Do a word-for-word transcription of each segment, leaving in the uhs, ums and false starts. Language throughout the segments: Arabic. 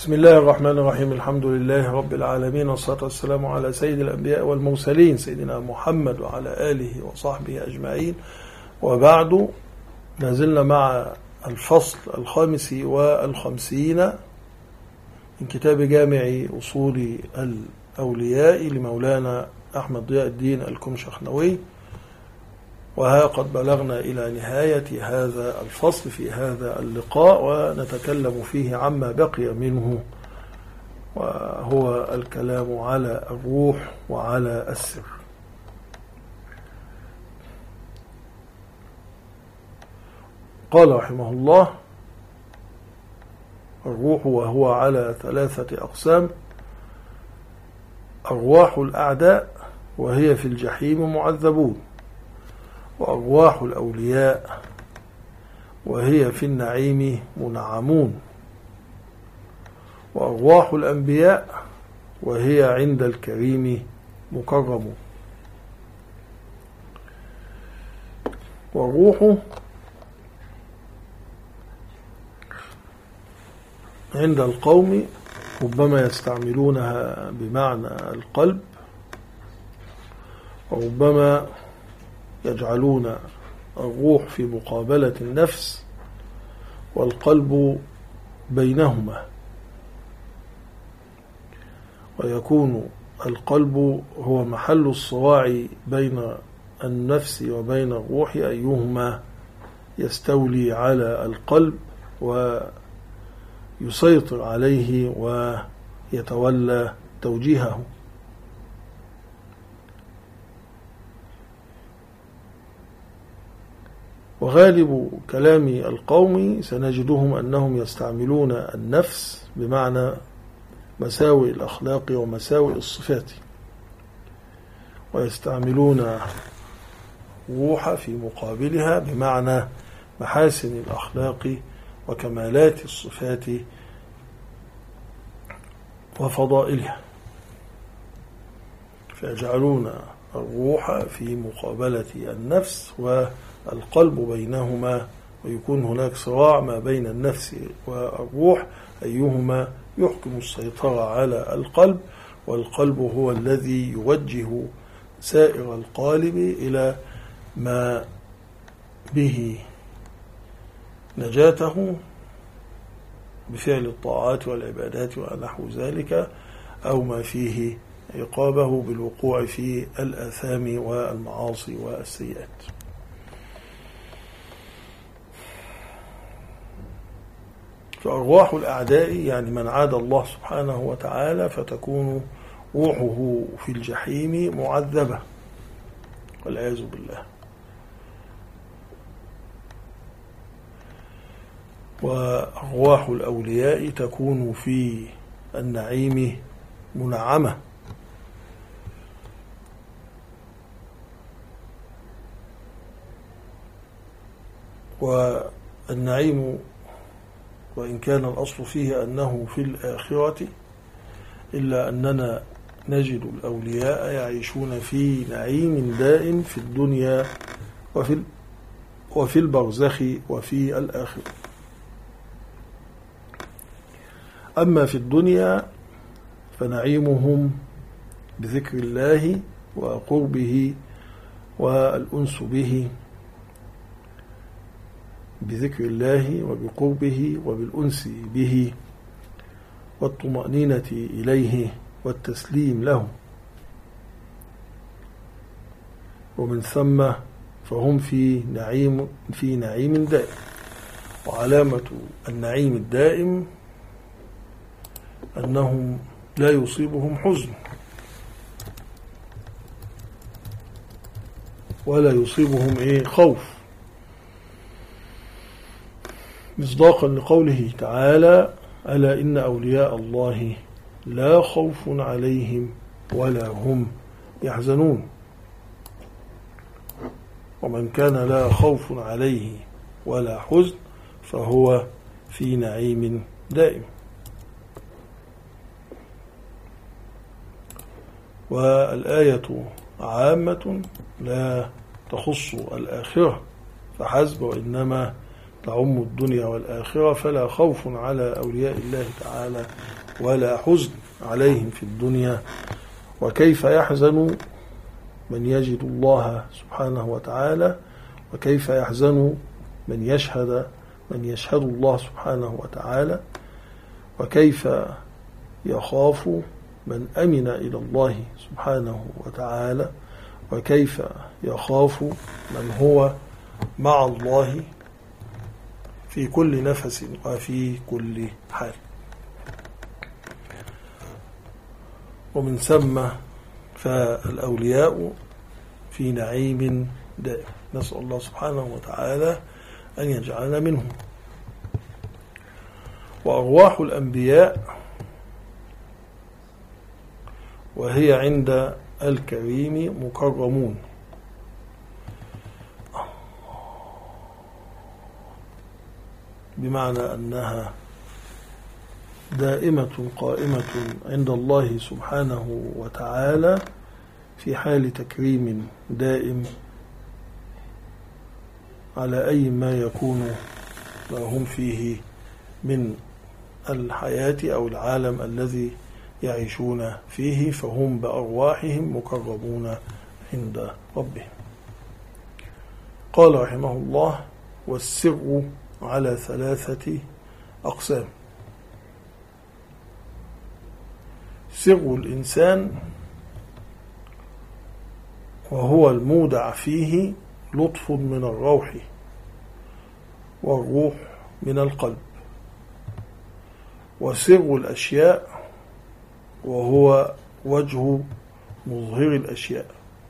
بسم الله الرحمن الرحيم. الحمد لله رب العالمين، والصلاة والسلام على سيد الأنبياء والمرسلين سيدنا محمد وعلى آله وصحبه أجمعين، وبعد. نزلنا مع الفصل الخامس والخمسين من كتاب جامع أصول الأولياء لمولانا أحمد ضياء الدين الكمشخنوي، وها قد بلغنا إلى نهاية هذا الفصل في هذا اللقاء، ونتكلم فيه عما بقي منه، وهو الكلام على الروح وعلى السر. قال رحمه الله: الروح وهو على ثلاثة أقسام: أرواح الأعداء وهي في الجحيم معذبون، وأرواح الأولياء وهي في النعيم منعمون، وأرواح الأنبياء وهي عند الكريم مكرمون. والروح عند القوم ربما يستعملونها بمعنى القلب، وربما يجعلون الروح في مقابلة النفس والقلب بينهما، ويكون القلب هو محل الصراع بين النفس وبين الروح، أيهما يستولي على القلب ويسيطر عليه ويتولى توجيهه. وغالب كلام القوم سنجدهم أنهم يستعملون النفس بمعنى مساوئ الأخلاق ومساوئ الصفات، ويستعملون الروح في مقابلها بمعنى محاسن الأخلاق وكمالات الصفات وفضائلها، فيجعلون الروح في مقابلة النفس والقلب بينهما، ويكون هناك صراع ما بين النفس والروح، أيهما يحكم السيطرة على القلب، والقلب هو الذي يوجه سائر القالب إلى ما به نجاته بفعل الطاعات والعبادات ونحو ذلك، أو ما فيه عقابه بالوقوع في الآثام والمعاصي والسيئات. فأرواح الأعداء يعني من عاد الله سبحانه وتعالى، فتكون روحه في الجحيم معذبة والعياذ بالله. وأرواح الأولياء تكون في النعيم منعمة، والنعيم وإن كان الأصل فيه أنه في الآخرة، إلا أننا نجد الأولياء يعيشون في نعيم دائم في الدنيا وفي وفي البرزخ وفي الآخرة. أما في الدنيا فنعيمهم بذكر الله وقربه والأنس به، بذكر الله وبقربه وبالأنس به والطمأنينة إليه والتسليم له، ومن ثم فهم في نعيم في نعيم دائم. وعلامة النعيم الدائم أنهم لا يصيبهم حزن ولا يصيبهم إيه خوف، مصداقا لقوله تعالى: ألا إن أولياء الله لا خوف عليهم ولا هم يحزنون. ومن كان لا خوف عليه ولا حزن فهو في نعيم دائم. والآية عامة لا تخص الآخرة فحسب، وإنما تعم الدنيا والآخرة، فلا خوف على أولياء الله تعالى ولا حزن عليهم في الدنيا. وكيف يحزن من يجد الله سبحانه وتعالى، وكيف يحزن من يشهد من يشهد الله سبحانه وتعالى، وكيف يخاف من أمن إلى الله سبحانه وتعالى، وكيف يخاف من هو مع الله في كل نفس وفي كل حال. ومن ثم فالأولياء في نعيم دائم، نسأل الله سبحانه وتعالى أن يجعلنا منهم. وأرواح الأنبياء وهي عند الكريم مكرمون، بمعنى أنها دائمة قائمة عند الله سبحانه وتعالى في حال تكريم دائم على أي ما يكون ما هم فيه من الحياة أو العالم الذي يعيشون فيه، فهم بأرواحهم مكرمون عند ربهم. قال رحمه الله: والسر على ثلاثة أقسام. سر الإنسان وهو المودع فيه لطف من الروح والروح من القلب. وسر الأشياء وهو وجه مظهر الأشياء.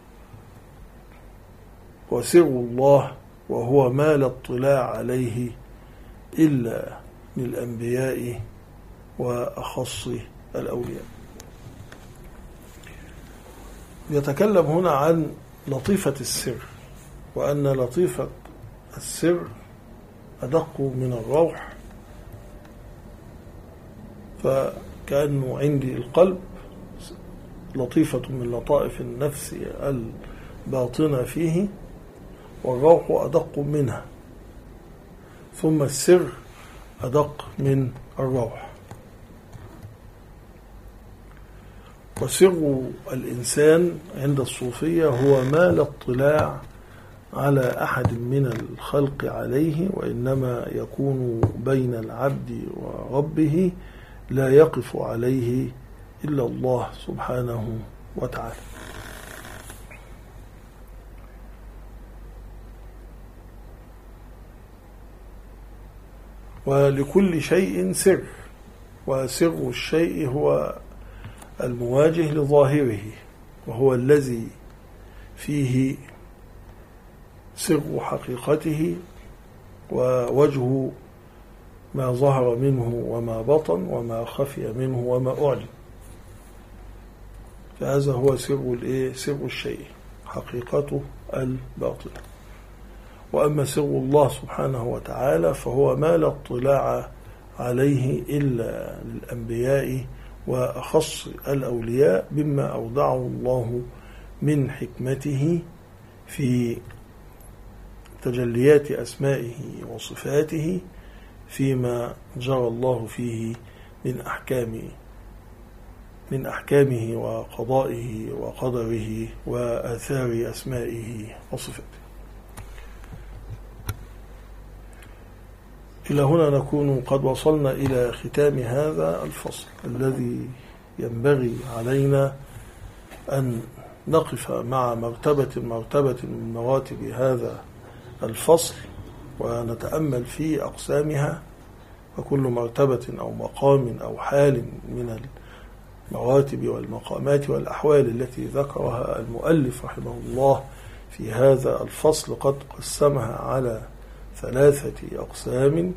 وسر الله وهو ما لا اطلاع عليه إلا للأنبياء وأخص الأولياء. يتكلم هنا عن لطيفة السر، وأن لطيفة السر أدق من الروح، فكأنه عندي القلب لطيفة من لطائف النفس الباطنة فيه، والروح أدق منها، ثم السر أدق من الروح. وسر الإنسان عند الصوفية هو ما لا اطلاع على أحد من الخلق عليه، وإنما يكون بين العبد وربه، لا يقف عليه إلا الله سبحانه وتعالى. ولكل شيء سر، وسر الشيء هو المواجه لظاهره، وهو الذي فيه سر حقيقته ووجه ما ظهر منه وما بطن وما خفي منه وما أعلن. فهذا هو سر الإيه؟ سر الشيء، حقيقته الباطنة. وأما سر الله سبحانه وتعالى فهو ما لا اطلاع عليه إلا للأنبياء وأخص الأولياء، بما أودعه الله من حكمته في تجليات أسمائه وصفاته، فيما جرى الله فيه من أحكام من أحكامه وقضائه وقدره وآثار أسمائه وصفاته. إلى هنا نكون قد وصلنا إلى ختام هذا الفصل الذي ينبغي علينا أن نقف مع مرتبة مرتبة من مراتب هذا الفصل، ونتأمل في أقسامها، وكل مرتبة أو مقام أو حال من المراتب والمقامات والأحوال التي ذكرها المؤلف رحمه الله في هذا الفصل قد قسمها على ثلاثة أقسام.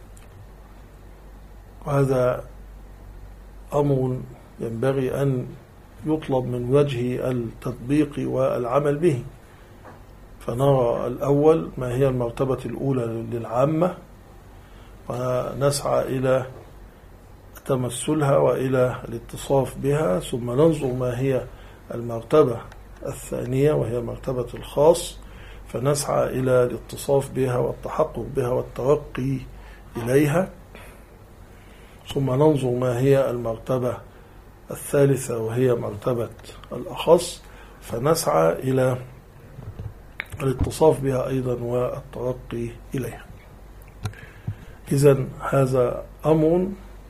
وهذا أمر ينبغي أن يطلب من وجه التطبيق والعمل به. فنرى الأول ما هي المرتبة الأولى للعامة، ونسعى إلى تمثلها وإلى الاتصاف بها، ثم ننظر ما هي المرتبة الثانية وهي مرتبة الخاص، فنسعى إلى الاتصاف بها والتحقق بها والترقي إليها، ثم ننظر ما هي المرتبة الثالثة وهي مرتبة الأخص، فنسعى إلى الاتصاف بها أيضا والترقي إليها. إذن هذا أمر،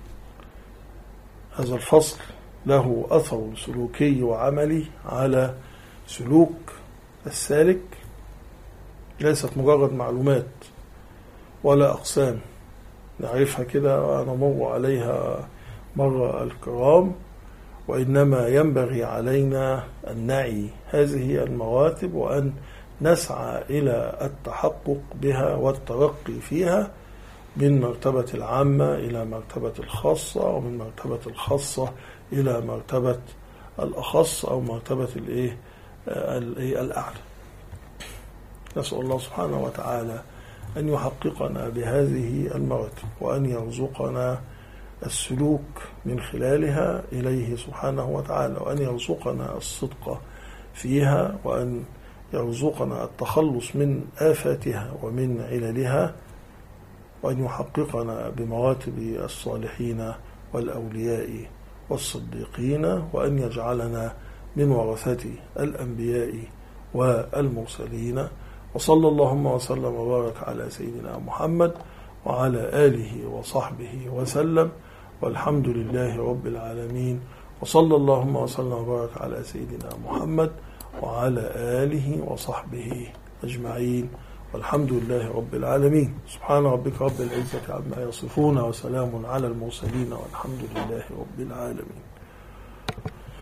هذا الفصل له أثر سلوكي وعملي على سلوك السالك، ليست مجرد معلومات ولا أقسام نعرفها كده ونمر عليها مر الكرام، وإنما ينبغي علينا أن نعي هذه المراتب وأن نسعى إلى التحقق بها والترقي فيها من مرتبة العامة إلى مرتبة الخاصة، ومن مرتبة الخاصة إلى مرتبة الأخص أو مرتبة الإيه الأعلى. نسأل الله سبحانه وتعالى أن يحققنا بهذه المراتب، وأن يرزقنا السلوك من خلالها إليه سبحانه وتعالى، وأن يرزقنا الصدق فيها، وأن يرزقنا التخلص من آفاتها ومن عللها، وأن يحققنا بمراتب الصالحين والأولياء والصديقين، وأن يجعلنا من ورثة الأنبياء والمرسلين. وصلى اللهم وسلم وبارك على سيدنا محمد وعلى آله وصحبه وسلم، والحمد لله رب العالمين. وصلى اللهم وسلم وبارك على سيدنا محمد وعلى آله وصحبه أجمعين، والحمد لله رب العالمين. سبحان ربك رب العزة عما يصفون، وسلام على المرسلين، والحمد لله رب العالمين.